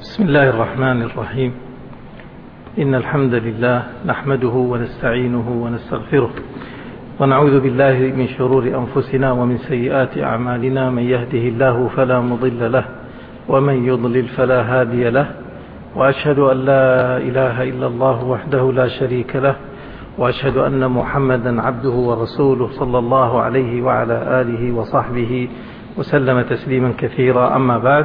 بسم الله الرحمن الرحيم. إن الحمد لله نحمده ونستعينه ونستغفره ونعوذ بالله من شرور أنفسنا ومن سيئات أعمالنا. من يهده الله فلا مضل له ومن يضلل فلا هادي له، وأشهد أن لا إله إلا الله وحده لا شريك له، وأشهد أن محمدا عبده ورسوله صلى الله عليه وعلى آله وصحبه وسلم تسليما كثيرا. أما بعد،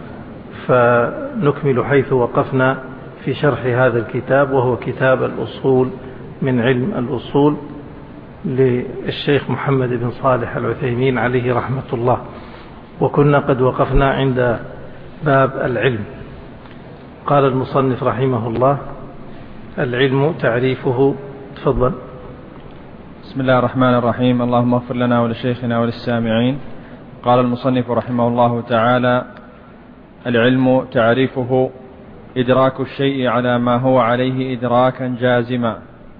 فنكمل حيث وقفنا في شرح هذا الكتاب، وهو كتاب الأصول من علم الأصول للشيخ محمد بن صالح العثيمين عليه رحمة الله. وكنا قد وقفنا عند باب العلم. قال المصنف رحمه الله: العلم تعريفه. تفضل. بسم الله الرحمن الرحيم. اللهم اغفر لنا ولشيخنا وللسامعين. قال المصنف رحمه الله تعالى: العلم تعريفه إدراك الشيء على ما هو عليه إدراكا جازما،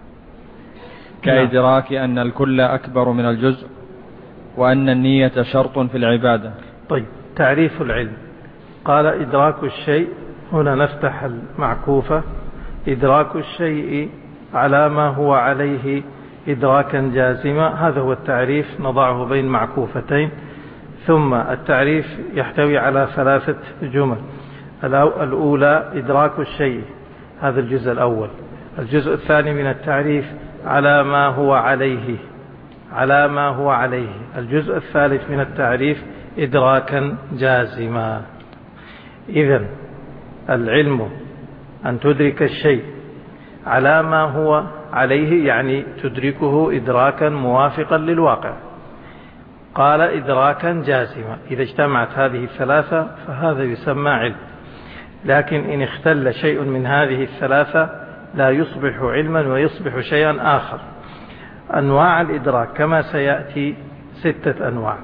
كإدراك أن الكل أكبر من الجزء، وأن النية شرط في العبادة. طيب، تعريف العلم. قال: إدراك الشيء. هنا نفتح المعكوفة: إدراك الشيء على ما هو عليه إدراكا جازما. هذا هو التعريف، نضعه بين معكوفتين. ثم التعريف يحتوي على 3 جمل. الأولى إدراك الشيء، هذا الجزء الأول. الجزء الثاني من التعريف: على ما هو عليه، على ما هو عليه. الجزء الثالث من التعريف: إدراكا جازما. إذن العلم أن تدرك الشيء على ما هو عليه، يعني تدركه إدراكا موافقا للواقع. قال: إدراكا جازما. إذا اجتمعت هذه الثلاثة فهذا يسمى علم. لكن إن اختل شيء من هذه الثلاثة لا يصبح علما ويصبح شيئا آخر. أنواع الإدراك كما سيأتي 6 أنواع.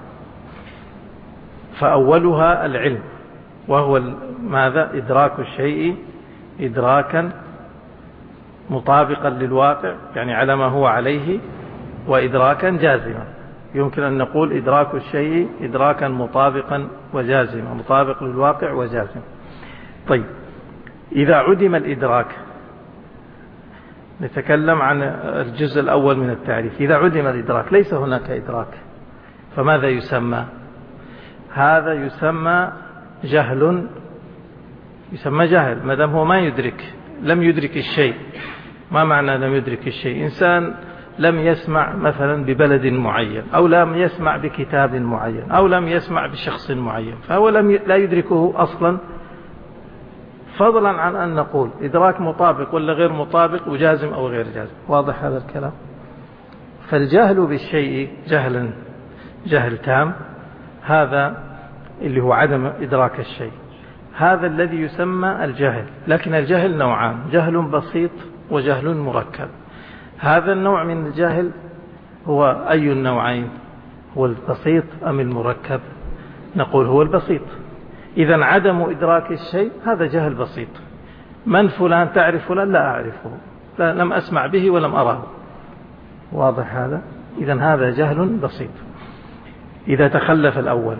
فأولها العلم، وهو ماذا؟ إدراك الشيء إدراكا مطابقا للواقع، يعني على ما هو عليه، وإدراكا جازما. يمكن أن نقول إدراك الشيء إدراكا مطابقا وجازما، مطابق للواقع وجازم. طيب، إذا عدم الإدراك، نتكلم عن الجزء الأول من التعريف. إذا عدم الإدراك، ليس هناك إدراك، فماذا يسمى؟ هذا يسمى جهل. يسمى جهل ما دام هو ما يدرك، لم يدرك الشيء. ما معنى لم يدرك الشيء؟ إنسان لم يسمع مثلا ببلد معين، أو لم يسمع بكتاب معين، أو لم يسمع بشخص معين، فهو لا يدركه أصلا، فضلا عن أن نقول إدراك مطابق ولا غير مطابق، وجازم أو غير جازم. واضح هذا الكلام؟ فالجهل بالشيء جهل تام، هذا اللي هو عدم إدراك الشيء، هذا الذي يسمى الجهل. لكن الجهل نوعان: جهل بسيط وجهل مركب. هذا النوع من الجهل هو أي النوعين؟ هو البسيط أم المركب؟ نقول هو البسيط. إذا عدم إدراك الشيء هذا جهل بسيط. من فلان؟ تعرف فلان؟ لا أعرفه، لم أسمع به ولم أراه. واضح هذا؟ إذا هذا جهل بسيط إذا تخلف الأول.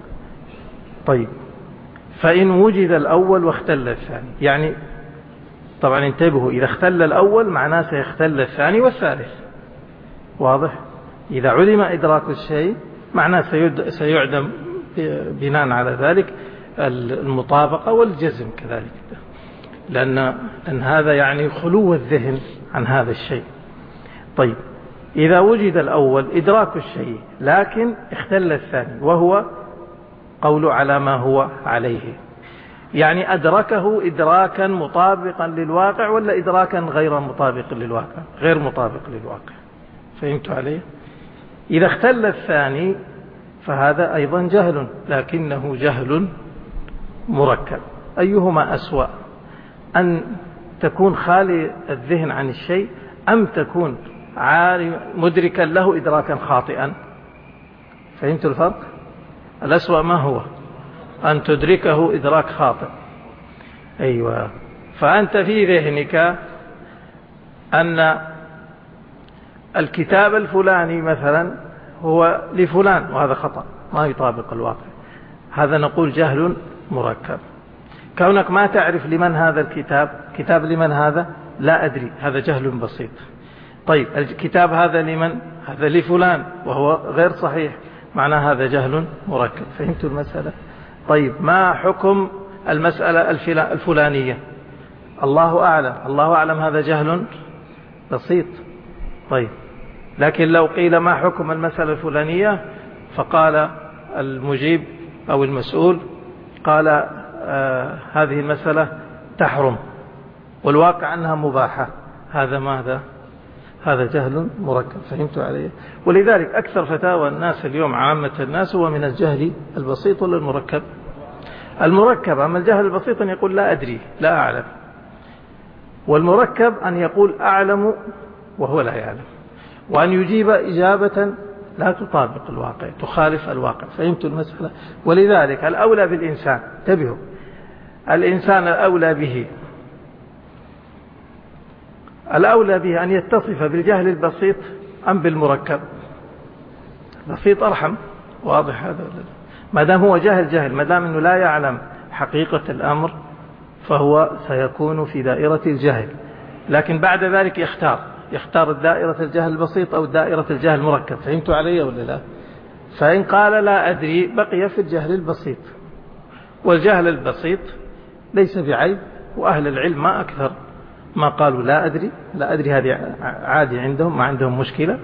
طيب، فإن وجد الأول واختل الثاني، يعني طبعا انتبهوا، إذا اختل الأول معناه سيختل الثاني والثالث. واضح؟ إذا عدم إدراك الشيء معناه سيعدم بناء على ذلك المطابقة والجزم كذلك، لأن هذا يعني خلو الذهن عن هذا الشيء. طيب، إذا وجد الأول إدراك الشيء لكن اختل الثاني، وهو قول على ما هو عليه، يعني أدركه إدراكا مطابقا للواقع ولا إدراكا غير مطابق للواقع؟ غير مطابق للواقع. فهمت عليه؟ إذا اختل الثاني فهذا أيضا جهل، لكنه جهل مركب. أيهما أسوأ؟ أن تكون خالي الذهن عن الشيء، أم تكون مدركا له إدراكا خاطئا؟ فهمت الفرق؟ الأسوأ ما هو؟ أن تدركه إدراك خاطئ. أيوة. فأنت في ذهنك أن الكتاب الفلاني مثلا هو لفلان، وهذا خطأ، ما يطابق الواقع. هذا نقول جهل مركب. كونك ما تعرف لمن هذا الكتاب، كتاب لمن هذا؟ لا أدري، هذا جهل بسيط. طيب الكتاب هذا لمن؟ هذا لفلان، وهو غير صحيح، معنى هذا جهل مركب. فهمت المسألة؟ طيب ما حكم المسألة الفلانية؟ الله أعلم، الله أعلم، هذا جهل بسيط. طيب لكن لو قيل ما حكم المسألة الفلانية، فقال المجيب أو المسؤول قال هذه المسألة تحرم والواقع أنها مباحة، هذا ماذا؟ هذا جهل مركب. فهمت عليه؟ ولذلك أكثر فتاوى الناس اليوم، عامة الناس، هو من الجهل البسيط ولا المركب؟ المركب. أما الجهل البسيط أن يقول لا أدري، لا أعلم، والمركب أن يقول أعلم وهو لا يعلم، وأن يجيب إجابة لا تطابق الواقع، تخالف الواقع. فهمت المسألة؟ ولذلك الأولى بالإنسان، انتبهوا، الإنسان الأولى به أن يتصف بالجهل البسيط أم بالمركب؟ بسيط أرحم. واضح هذا؟ ما دام هو جهل، ما دام أنه لا يعلم حقيقة الأمر، فهو سيكون في دائرة الجهل. لكن بعد ذلك يختار دائرة الجهل البسيط أو دائرة الجهل المركب. فهمت علي ولا لا؟ فإن قال لا أدري بقي في الجهل البسيط، والجهل البسيط ليس بعيب، وأهل العلم ما أكثر ما قالوا لا أدري. لا أدري هذه عادي عندهم، ما عندهم مشكلة.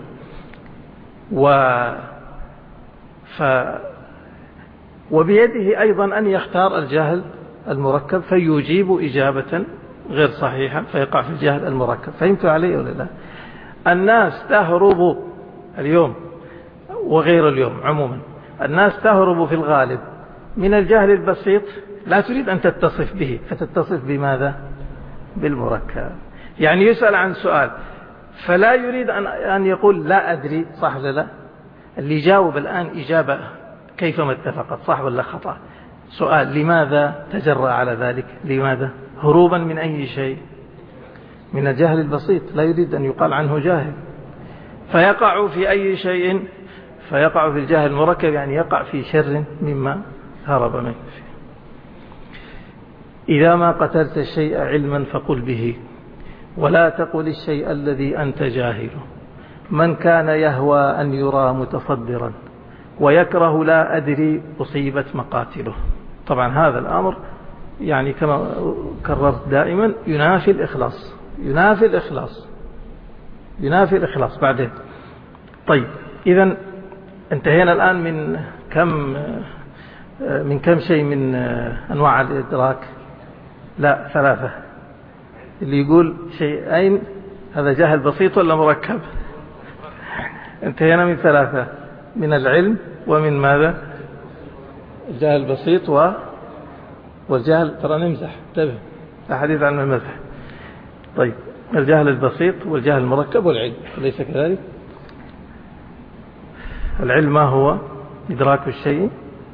وبيده أيضا أن يختار الجهل المركب فيجيب إجابة غير صحيحة فيقع في الجهل المركب. فهمت عليه ولا لا؟ الناس تهرب اليوم وغير اليوم عموما، الناس تهرب في الغالب من الجهل البسيط، لا تريد أن تتصف به، فتتصف بماذا؟ بالمركب. يعني يسأل عن سؤال فلا يريد أن يقول لا أدري، صح ولا لا؟ اللي يجاوب الآن إجابة كيفما اتفقت، صح ولا خطأ؟ سؤال لماذا تجرأ على ذلك؟ لماذا؟ هروبا من أي شيء؟ من الجهل البسيط، لا يريد أن يقال عنه جاهل، فيقع في أي شيء؟ فيقع في الجهل المركب، يعني يقع في شر مما هرب منه. إذا ما قتلت الشيء علما فقل به، ولا تقل الشيء الذي أنت جاهله. من كان يهوى أن يرى متصدرا ويكره لا أدري أصيبت مقاتله. طبعا هذا الأمر يعني كما كررت دائما ينافي الإخلاص، ينافي الإخلاص، ينافي الإخلاص. بعدين طيب إذن انتهينا الآن من كم شيء من أنواع الإدراك؟ لا، 3. اللي يقول شيئين هذا جهل بسيط ولا مركب؟ انتهينا من 3، من العلم ومن ماذا؟ الجهل البسيط والجهل، ترى نمزح، انتبه، الحديث عن المزح. طيب الجهل البسيط والجهل المركب والعلم، أليس كذلك؟ العلم ما هو؟ إدراك الشيء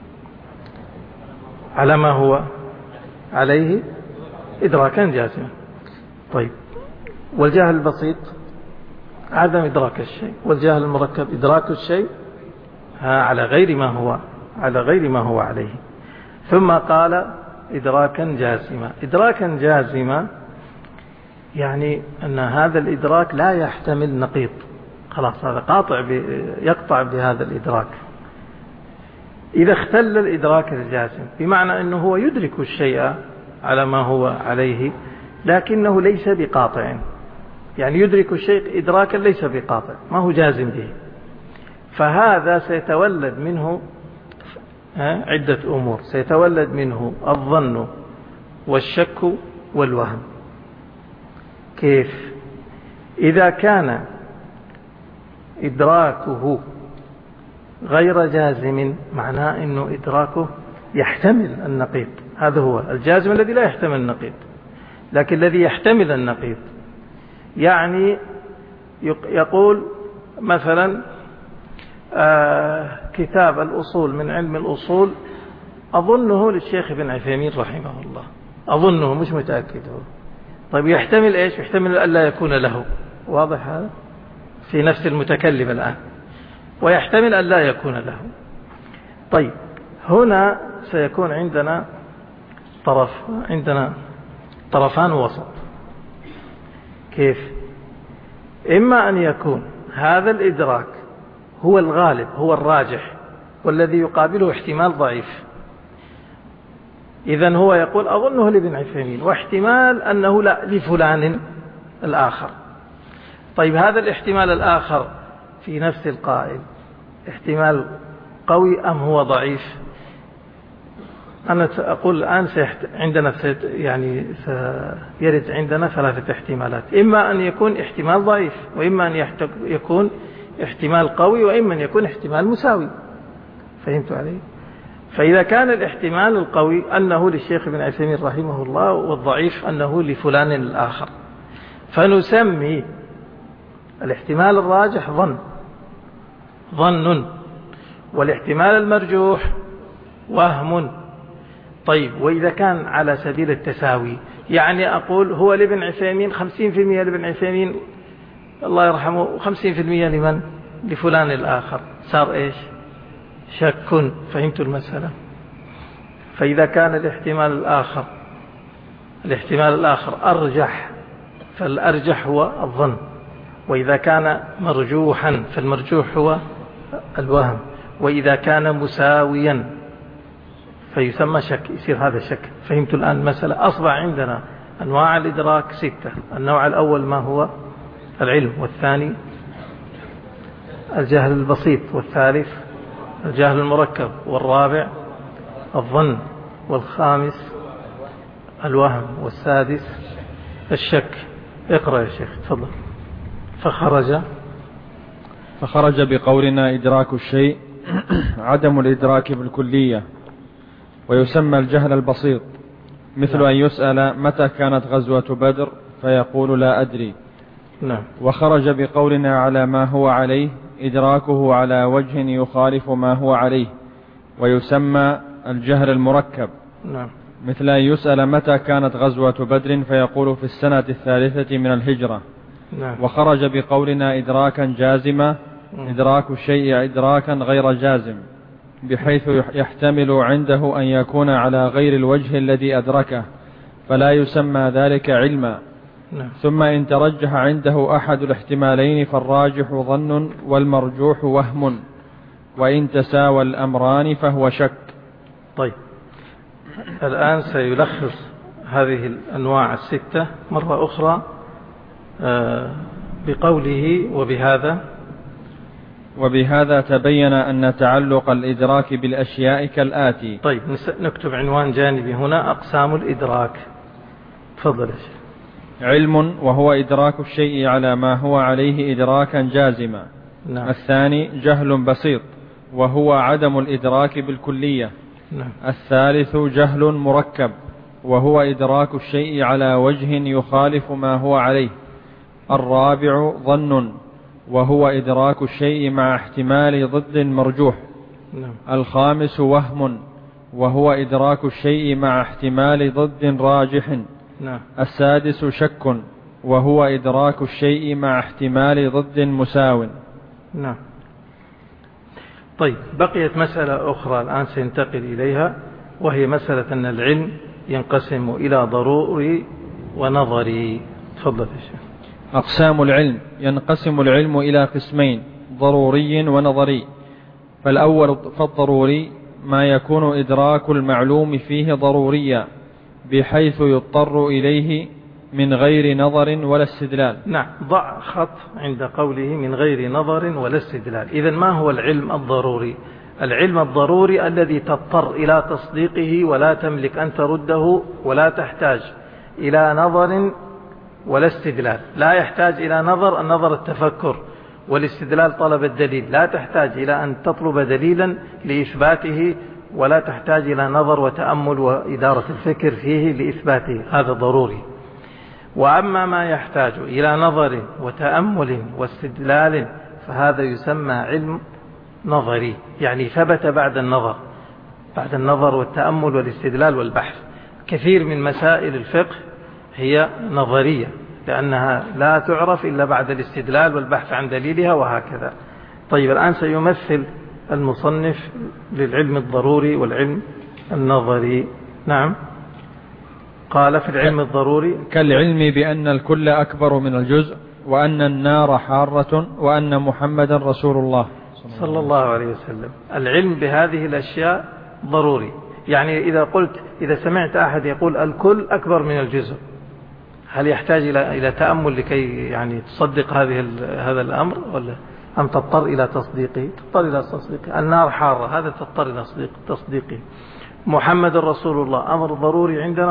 على ما هو عليه إدراكا جازما. طيب والجهل البسيط عدم إدراك الشيء، والجهل المركب إدراك الشيء على غير ما هو عليه. ثم قال إدراكا جازما. إدراكا جازما يعني أن هذا الإدراك لا يحتمل نقيض، خلاص هذا يقطع بهذا الإدراك. إذا اختل الإدراك الجازم بمعنى أنه هو يدرك الشيء على ما هو عليه لكنه ليس بقاطع، يعني يدرك الشيء إدراكا ليس بقاطع، ما هو جازم به، فهذا سيتولد منه عدة أمور، سيتولد منه الظن والشك والوهم. كيف؟ إذا كان إدراكه غير جازم معناه أنه إدراكه يحتمل النقيض، هذا هو الجازم الذي لا يحتمل النقيض. لكن الذي يحتمل النقيض يعني يقول مثلا كتاب الأصول من علم الأصول أظنه للشيخ ابن عثيمين رحمه الله، أظنه مش متأكد. طيب يحتمل إيش؟ يحتمل أن لا يكون له، واضح هذا في نفس المتكلم الآن، ويحتمل أن لا يكون له. طيب هنا سيكون عندنا عندنا طرفان وسط. كيف؟ إما أن يكون هذا الإدراك هو الغالب، هو الراجح، والذي يقابله احتمال ضعيف، إذن هو يقول أظنه لابن عثيمين، واحتمال أنه لا لفلان الآخر. طيب هذا الاحتمال الآخر في نفس القائل احتمال قوي أم هو ضعيف؟ أنا أقول الآن عندنا سيرد عندنا ثلاثة احتمالات، إما أن يكون احتمال ضعيف، وإما أن يكون احتمال قوي، وإما أن يكون احتمال مساوي. فهمت علي؟ فإذا كان الاحتمال القوي أنه للشيخ ابن عثيمين رحمه الله، والضعيف أنه لفلان الآخر، فنسمي الاحتمال الراجح ظن، والاحتمال المرجوح وهم. طيب وإذا كان على سبيل التساوي، يعني أقول هو لابن عثيمين 50% لابن عثيمين الله يرحمه، 50% لمن؟ لفلان الآخر، صار إيش؟ شك. فهمت المسألة؟ فإذا كان الاحتمال الآخر أرجح، فالأرجح هو الظن، وإذا كان مرجوحا فالمرجوح هو الوهم، وإذا كان مساويا فيسمى شك، يصير هذا شك. فهمت الآن المسألة؟ أصبح عندنا أنواع الإدراك 6. النوع الأول ما هو؟ العلم، والثاني الجهل البسيط، والثالث الجهل المركب، والرابع الظن، والخامس الوهم، والسادس الشك. اقرأ يا شيخ تفضل. فخرج بقولنا إدراك الشيء عدم الإدراك بالكلية، ويسمى الجهل البسيط، مثل أن يسأل متى كانت غزوة بدر فيقول لا أدري. وخرج بقولنا على ما هو عليه إدراكه على وجه يخالف ما هو عليه، ويسمى الجهل المركب، مثل أن يسأل متى كانت غزوة بدر فيقول في السنة 3 من الهجرة. وخرج بقولنا إدراكا جازما إدراك الشيء إدراكا غير جازم، بحيث يحتمل عنده أن يكون على غير الوجه الذي أدركه، فلا يسمى ذلك علما. ثم إن ترجح عنده أحد الاحتمالين فالراجح ظن والمرجوح وهم، وإن تساوى الأمران فهو شك. طيب الآن سيلخص هذه الأنواع 6 مرة أخرى بقوله وبهذا تبين أن تعلق الإدراك بالأشياء كالآتي. طيب نكتب عنوان جانبي هنا: أقسام الإدراك. تفضل يا شيخ. علم، وهو إدراك الشيء على ما هو عليه إدراكا جازما. الثاني جهل بسيط، وهو عدم الإدراك بالكلية. الثالث جهل مركب، وهو إدراك الشيء على وجه يخالف ما هو عليه. الرابع ظن، وهو إدراك الشيء مع احتمال ضد مرجوح. الخامس وهم، وهو إدراك الشيء مع احتمال ضد راجح. السادس شك، وهو إدراك الشيء مع احتمال ضد مساو. طيب بقيت مسألة أخرى الآن سينتقل إليها، وهي مسألة أن العلم ينقسم إلى ضروري ونظري. تفضل يا شيخ. أقسام العلم: ينقسم العلم إلى قسمين: ضروري ونظري. فالضروري ما يكون إدراك المعلوم فيه ضروريا، بحيث يضطر إليه من غير نظر ولا استدلال. ضع خط عند قوله من غير نظر ولا استدلال. إذن ما هو العلم الضروري؟ العلم الضروري الذي تضطر إلى تصديقه ولا تملك أن ترده، ولا تحتاج إلى نظر ولا استدلال. لا يحتاج إلى النظر التفكر، والاستدلال طلب الدليل. لا تحتاج إلى أن تطلب دليلا لإثباته، ولا تحتاج إلى نظر وتأمل وإدارة الفكر فيه لإثباته. هذا ضروري. وأما ما يحتاج إلى نظر وتأمل واستدلال فهذا يسمى علم نظري، يعني ثبت بعد النظر والتأمل والاستدلال والبحث. كثير من مسائل الفقه هي نظرية، لأنها لا تعرف إلا بعد الاستدلال والبحث عن دليلها وهكذا. طيب الآن سيمثل المصنف للعلم الضروري والعلم النظري. قال في العلم الضروري كالعلم بأن الكل أكبر من الجزء، وأن النار حارة، وأن محمدا رسول الله صلى الله عليه وسلم. العلم بهذه الأشياء ضروري. يعني إذا سمعت أحد يقول الكل أكبر من الجزء، هل يحتاج إلى تأمل لكي يعني تصدق هذا الأمر، ولا أم تضطر إلى تصديقه؟ تضطر إلى تصديقه. النار حارة، هذا تضطر إلى تصديقه. محمد رسول الله أمر ضروري عندنا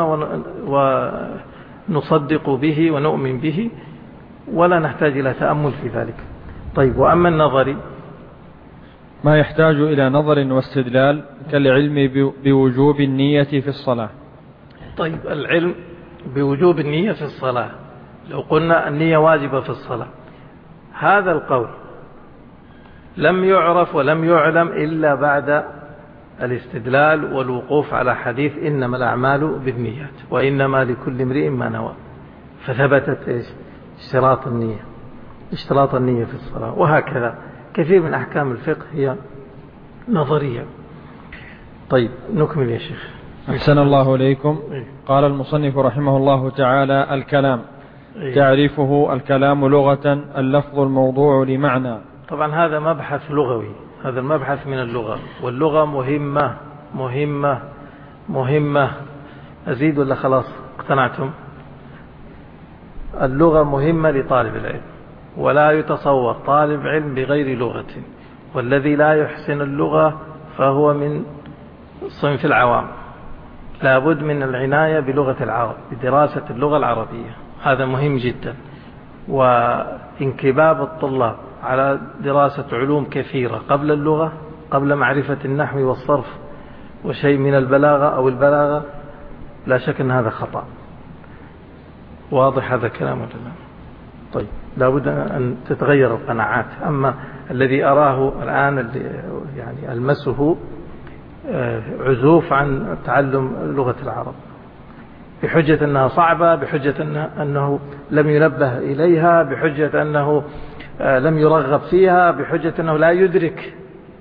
ونصدق به ونؤمن به، ولا نحتاج إلى تأمل في ذلك. طيب، وأما النظري ما يحتاج إلى نظر واستدلال، كالعلم بوجوب النية في الصلاة. طيب، العلم بوجوب النية في الصلاة، لو قلنا النية واجبة في الصلاة، هذا القول لم يعرف ولم يعلم إلا بعد الاستدلال والوقوف على حديث إنما الأعمال بالنيات وإنما لكل امرئ ما نوى، فثبتت اشتراط النية في الصلاة. وهكذا كثير من أحكام الفقه هي نظرية. طيب، نكمل يا شيخ. أحسن الله إليكم. قال المصنف رحمه الله تعالى: الكلام. تعريفه: الكلام لغة اللفظ الموضوع لمعنى. طبعا هذا مبحث لغوي، هذا المبحث من اللغة، واللغة مهمة مهمة مهمة. أزيد ولا خلاص اقتنعتم؟ اللغة مهمة لطالب العلم، ولا يتصور طالب علم بغير لغة، والذي لا يحسن اللغة فهو من صنف العوام. لابد من العناية بلغة العرب، بدراسة اللغة العربية، هذا مهم جدا. وانكباب الطلاب على دراسة علوم كثيرة قبل اللغة، قبل معرفة النحو والصرف وشيء من البلاغة أو البلاغة، لا شك أن هذا خطأ. واضح هذا كلام ولا لا؟ طيب، لابد أن تتغير القناعات. أما الذي أراه الآن يعني ألمسه عزوف عن تعلم لغة العرب، بحجة أنها صعبة، بحجة أنه لم ينبه إليها، بحجة أنه لم يرغب فيها، بحجة أنه لا يدرك،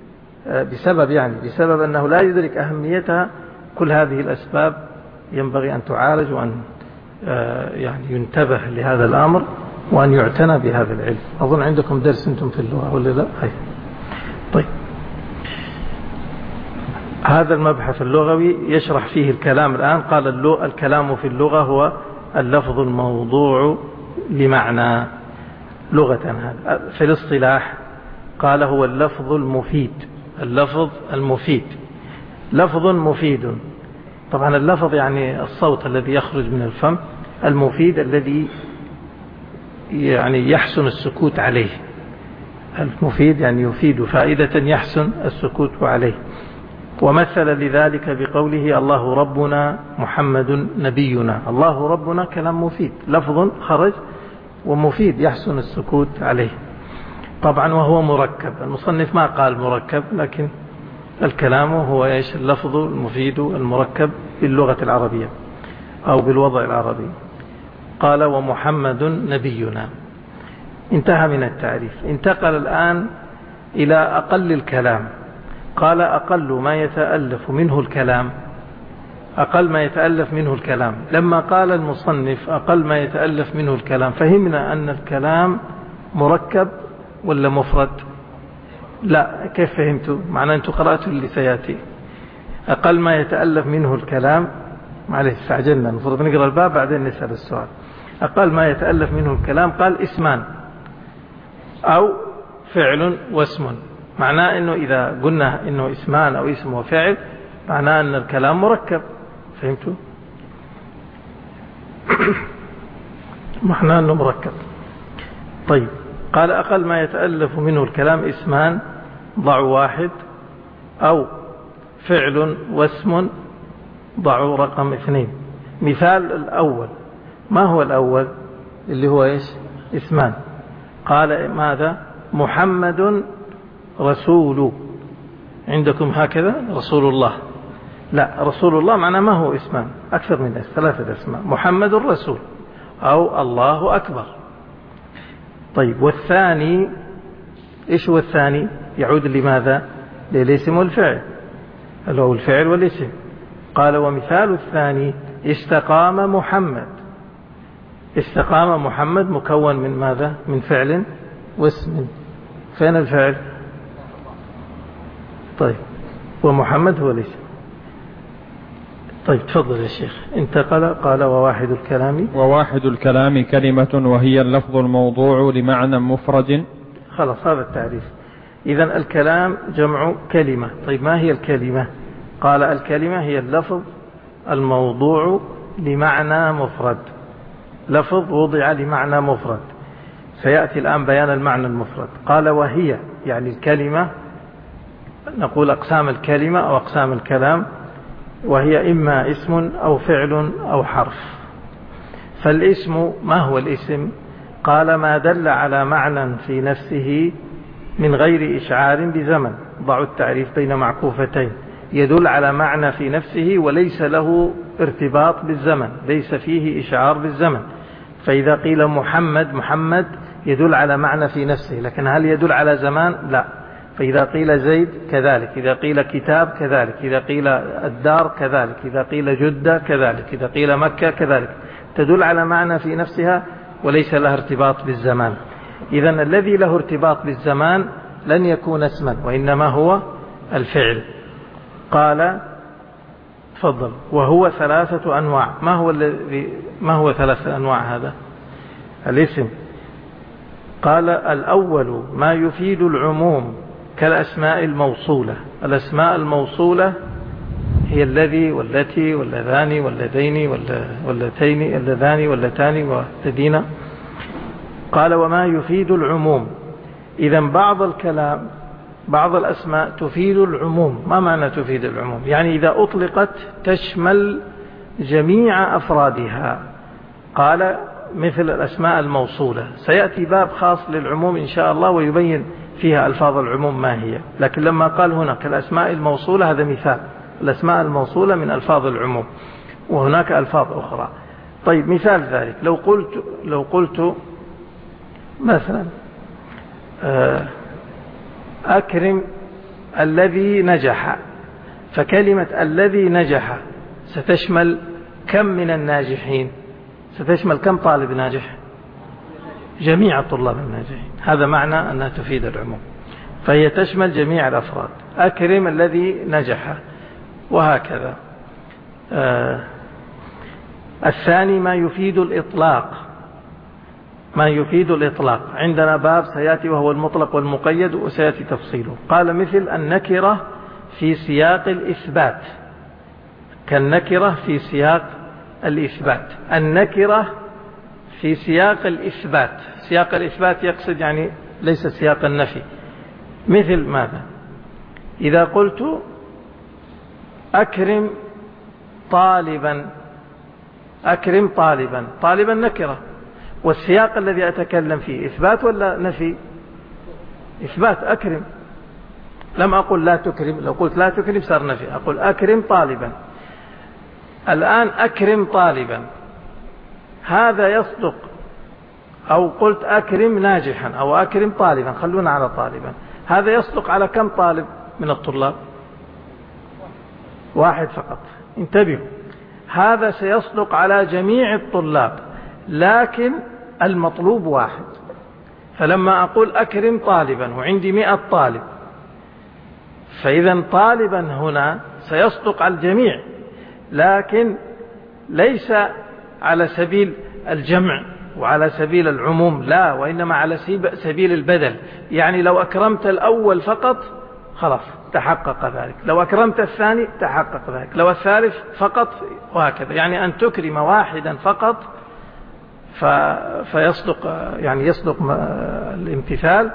بسبب أنه لا يدرك أهميتها. كل هذه الأسباب ينبغي أن تعالج، وأن يعني ينتبه لهذا الأمر، وأن يعتنى بهذا العلم. أظن عندكم درس أنتم في اللغة ولا لا؟ طيب، هذا المبحث اللغوي يشرح فيه الكلام الآن. قال الكلام في اللغة هو اللفظ الموضوع لمعنى لغة. هذا في الاصطلاح قال هو اللفظ المفيد. اللفظ المفيد لفظ مفيد. طبعا اللفظ يعني الصوت الذي يخرج من الفم، المفيد الذي يعني يحسن السكوت عليه. المفيد يعني يفيد فائدة يحسن السكوت عليه. ومثل لذلك بقوله: الله ربنا محمد نبينا. الله ربنا كلام مفيد، لفظ خرج ومفيد يحسن السكوت عليه. طبعا وهو مركب، المصنف ما قال مركب، لكن الكلام هو اللفظ المفيد المركب باللغة العربية أو بالوضع العربي. قال: ومحمد نبينا. انتهى من التعريف. انتقل الآن إلى أقل الكلام. قال: أقل ما يتألف منه الكلام. أقل ما يتألف منه الكلام. لما قال المصنف أقل ما يتألف منه الكلام، فهمنا أن الكلام مركب ولا مفرد؟ لا، كيف فهمتوا؟ معناه أنتم قرأتوا اللي سيأتي. أقل ما يتألف منه الكلام، معلش استعجلنا، المفروض نقرأ الباب بعدين نسأل السؤال. أقل ما يتألف منه الكلام، قال اسمان أو فعل واسم. معناه أنه إذا قلنا أنه اسمان أو اسم وفعل، معناه أن الكلام مركب. فهمتوا؟ معناه أنه مركب. طيب، قال: أقل ما يتألف منه الكلام اسمان ضعوا واحد، أو فعل واسم ضعوا رقم 2. مثال الأول، ما هو الأول؟ اللي هو إيش؟ اسمان. قال: ماذا؟ محمد رسول. عندكم هكذا رسول الله؟ لا، رسول الله معناه ما هو اسمان، أكثر من 3 أسماء. محمد الرسول أو الله أكبر. طيب، والثاني إيش هو الثاني؟ يعود لماذا؟ للاسم والفعل، اللي هو الفعل والاسم. قال: ومثال الثاني استقام محمد. استقام محمد مكون من ماذا؟ من فعل واسم. فين الفعل؟ طيب، ومحمد هو الاسم. طيب تفضل يا شيخ. انتقل قال وواحد الكلام. وواحد الكلام كلمة وهي اللفظ الموضوع لمعنى مفرد. خلاص هذا التعريف. إذن الكلام جمع كلمة. طيب ما هي الكلمة؟ قال الكلمة هي اللفظ الموضوع لمعنى مفرد. لفظ وضع لمعنى مفرد. سيأتي الآن بيان المعنى المفرد. قال وهي يعني الكلمة، نقول أقسام الكلمة أو أقسام الكلام، وهي إما اسم أو فعل أو حرف. فالاسم ما هو الاسم؟ قال ما دل على معنى في نفسه من غير إشعار بزمن. ضعوا التعريف بين معكوفتين. يدل على معنى في نفسه وليس له ارتباط بالزمن، ليس فيه إشعار بالزمن. فإذا قيل محمد، محمد يدل على معنى في نفسه، لكن هل يدل على زمان؟ لا. فإذا قيل زيد كذلك، إذا قيل كتاب كذلك، إذا قيل الدار كذلك، إذا قيل جدة كذلك، إذا قيل مكة كذلك، تدل على معنى في نفسها وليس لها ارتباط بالزمان. إذن الذي له ارتباط بالزمان لن يكون اسما، وإنما هو الفعل. قال تفضل. وهو ثلاثة أنواع. ما هو ثلاثة أنواع هذا الاسم؟ قال الأول ما يفيد العموم كالأسماء الموصولة. الأسماء الموصولة هي الذي والتي واللذان واللذين واللتين اللذان واللتان والذين. قال وما يفيد العموم. إذن بعض الكلام، بعض الأسماء تفيد العموم. ما معنى تفيد العموم؟ يعني إذا أطلقت تشمل جميع أفرادها. قال مثل الأسماء الموصولة. سيأتي باب خاص للعموم إن شاء الله ويبين فيها ألفاظ العموم ما هي، لكن لما قال هناك الأسماء الموصولة هذا مثال. الأسماء الموصولة من ألفاظ العموم، وهناك ألفاظ أخرى. طيب مثال ذلك لو قلت مثلا أكرم الذي نجح، فكلمة الذي نجح ستشمل كم من الناجحين؟ ستشمل كم طالب ناجح؟ جميع الطلاب الناجحين. هذا معنى أنها تفيد العموم، فهي تشمل جميع الأفراد. أكرم الذي نجح، وهكذا. الثاني ما يفيد الإطلاق. ما يفيد الإطلاق عندنا باب سيأتي وهو المطلق والمقيد وسيأتي تفصيله. قال مثل النكرة في سياق الإثبات، كالنكرة في سياق الإثبات. النكرة في سياق الإثبات، سياق الإثبات يقصد يعني ليس سياق النفي. مثل ماذا؟ إذا قلت أكرم طالبا، أكرم طالبا، طالبا نكرة، والسياق الذي أتكلم فيه إثبات ولا نفي؟ إثبات. أكرم، لم أقل لا تكرم. لو قلت لا تكرم صار نفي. أقول أكرم طالبا. الآن أكرم طالبا هذا يصدق، أو قلت أكرم ناجحا أو أكرم طالبا، خلونا على طالبا، هذا يصدق على كم طالب من الطلاب؟ واحد فقط. انتبهوا، هذا سيصدق على جميع الطلاب، لكن المطلوب واحد. فلما أقول أكرم طالبا وعندي 100 طالب، فإذا طالبا هنا سيصدق على الجميع، لكن ليس على سبيل الجمع وعلى سبيل العموم، لا، وإنما على سبيل البدل. يعني لو أكرمت الأول فقط خلاص تحقق ذلك، لو أكرمت الثاني تحقق ذلك، لو الثالث فقط، وهكذا. يعني أن تكرم واحدا فقط فيصدق، يعني يصدق الامتثال،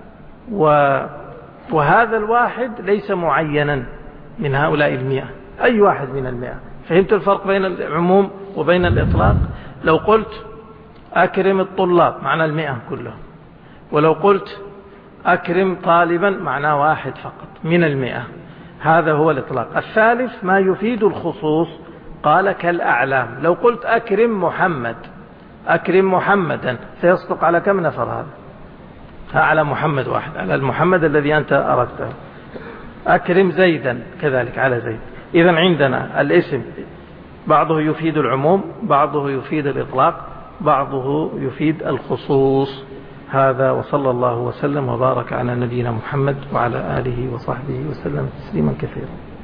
وهذا الواحد ليس معينا من هؤلاء 100، أي واحد من 100. فهمت الفرق بين العموم وبين الإطلاق؟ لو قلت أكرم الطلاب معنى 100 كلهم، ولو قلت أكرم طالبا معناه واحد فقط من 100. هذا هو الإطلاق. الثالث ما يفيد الخصوص. قال كالأعلام. لو قلت أكرم محمد، أكرم محمدا، سيصدق على كم نفر هذا؟ على محمد واحد، على المحمد الذي أنت أردته. أكرم زيدا كذلك على زيد. إذن عندنا الاسم بعضه يفيد العموم، بعضه يفيد الإطلاق، بعضه يفيد الخصوص. هذا، وصلى الله وسلم وبارك على نبينا محمد وعلى آله وصحبه وسلم تسليما كثيرا.